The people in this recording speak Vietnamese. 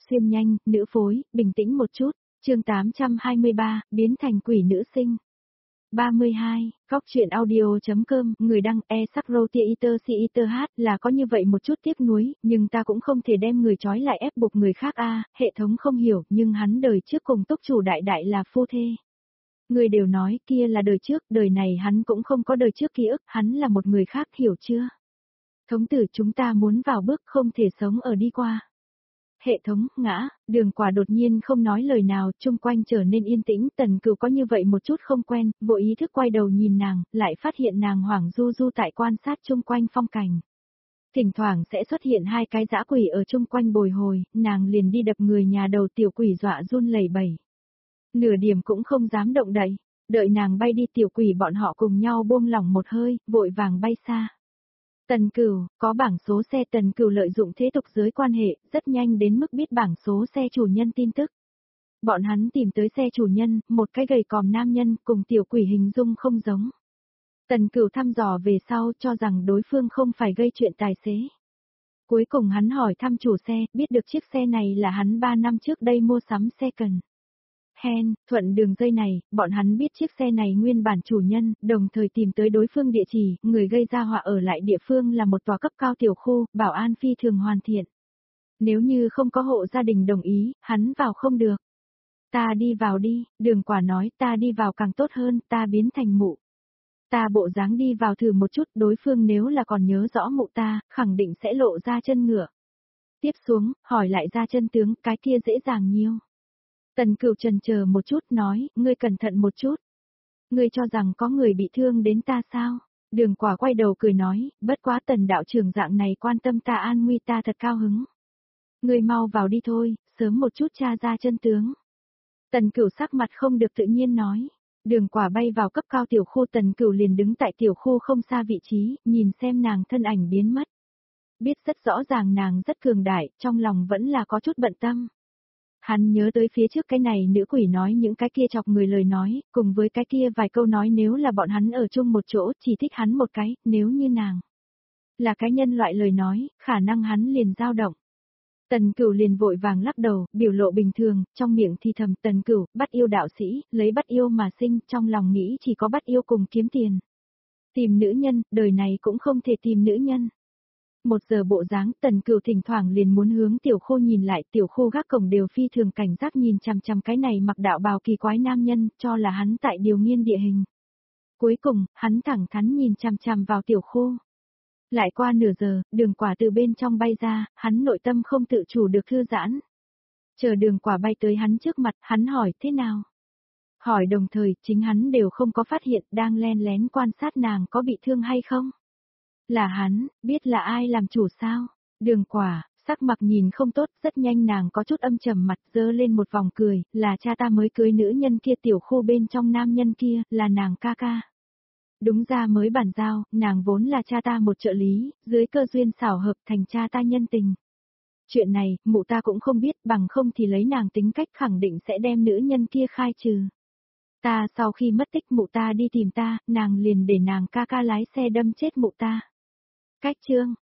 xuyên nhanh, nữ phối, bình tĩnh một chút. Chương 823, biến thành quỷ nữ sinh. 32, Góc truyện audio.com, người đăng e-sắc-rô-tia-iter-si-iter-hát là có như vậy một chút tiếc nuối, nhưng ta cũng không thể đem người trói lại ép buộc người khác hệ thống không hiểu, nhưng hắn đời trước cùng túc chủ đại đại là phu thê. Người đều nói kia là đời trước, đời này hắn cũng không có đời trước ký ức, hắn là một người khác, hiểu chưa? Thống tử chúng ta muốn vào bước không thể sống ở đi qua. Hệ thống, ngã, Đường Quả đột nhiên không nói lời nào, chung quanh trở nên yên tĩnh, Tần Cửu có như vậy một chút không quen, vội ý thức quay đầu nhìn nàng, lại phát hiện nàng hoảng du du tại quan sát chung quanh phong cảnh. Thỉnh thoảng sẽ xuất hiện hai cái dã quỷ ở chung quanh bồi hồi, nàng liền đi đập người nhà đầu tiểu quỷ dọa run lẩy bẩy. Nửa điểm cũng không dám động đậy, đợi nàng bay đi tiểu quỷ bọn họ cùng nhau buông lỏng một hơi, vội vàng bay xa. Tần Cửu, có bảng số xe. Tần Cửu lợi dụng thế tục giới quan hệ, rất nhanh đến mức biết bảng số xe chủ nhân tin tức. Bọn hắn tìm tới xe chủ nhân, một cái gầy còm nam nhân, cùng tiểu quỷ hình dung không giống. Tần Cửu thăm dò về sau cho rằng đối phương không phải gây chuyện tài xế. Cuối cùng hắn hỏi thăm chủ xe, biết được chiếc xe này là hắn 3 năm trước đây mua sắm xe cần. Thuận đường dây này, bọn hắn biết chiếc xe này nguyên bản chủ nhân, đồng thời tìm tới đối phương địa chỉ, người gây ra họa ở lại địa phương là một tòa cấp cao tiểu khu, bảo an phi thường hoàn thiện. Nếu như không có hộ gia đình đồng ý, hắn vào không được. Ta đi vào đi, Đường Quả nói, ta đi vào càng tốt hơn, ta biến thành mụ. Ta bộ dáng đi vào thử một chút, đối phương nếu là còn nhớ rõ mụ ta, khẳng định sẽ lộ ra chân ngựa. Tiếp xuống, hỏi lại ra chân tướng, cái kia dễ dàng nhiều. Tần Cửu chần chờ một chút nói, ngươi cẩn thận một chút. Ngươi cho rằng có người bị thương đến ta sao? Đường Quả quay đầu cười nói, bất quá Tần đạo trưởng dạng này quan tâm ta an nguy ta thật cao hứng. Ngươi mau vào đi thôi, sớm một chút tra ra chân tướng. Tần Cửu sắc mặt không được tự nhiên nói. Đường Quả bay vào cấp cao tiểu khu. Tần Cửu liền đứng tại tiểu khu không xa vị trí, nhìn xem nàng thân ảnh biến mất. Biết rất rõ ràng nàng rất cường đại, trong lòng vẫn là có chút bận tâm. Hắn nhớ tới phía trước cái này nữ quỷ nói những cái kia chọc người lời nói, cùng với cái kia vài câu nói nếu là bọn hắn ở chung một chỗ chỉ thích hắn một cái, nếu như nàng là cái nhân loại lời nói, khả năng hắn liền dao động. Tần Cửu liền vội vàng lắc đầu, biểu lộ bình thường, trong miệng thì thầm Tần Cửu, bắt yêu đạo sĩ, lấy bắt yêu mà sinh, trong lòng nghĩ chỉ có bắt yêu cùng kiếm tiền. Tìm nữ nhân, đời này cũng không thể tìm nữ nhân. 1 giờ bộ dáng, Tần Cửu thỉnh thoảng liền muốn hướng tiểu khu nhìn lại, tiểu khu gác cổng đều phi thường cảnh giác nhìn chằm chằm cái này mặc đạo bào kỳ quái nam nhân, cho là hắn tại điều nghiên địa hình. Cuối cùng, hắn thẳng thắn nhìn chằm chằm vào tiểu khu. Lại qua nửa giờ, Đường Quả từ bên trong bay ra, hắn nội tâm không tự chủ được thư giãn. Chờ Đường Quả bay tới hắn trước mặt, hắn hỏi thế nào? Hỏi đồng thời, chính hắn đều không có phát hiện đang len lén quan sát nàng có bị thương hay không. Là hắn, biết là ai làm chủ sao? Đường Quả, sắc mặt nhìn không tốt, rất nhanh nàng có chút âm trầm mặt dơ lên một vòng cười, là cha ta mới cưới nữ nhân kia tiểu khu bên trong nam nhân kia, là nàng ca ca. Đúng ra mới bản giao, nàng vốn là cha ta một trợ lý, dưới cơ duyên xảo hợp thành cha ta nhân tình. Chuyện này, mụ ta cũng không biết, bằng không thì lấy nàng tính cách khẳng định sẽ đem nữ nhân kia khai trừ. Ta sau khi mất tích mụ ta đi tìm ta, nàng liền để nàng ca ca lái xe đâm chết mụ ta. Cách chương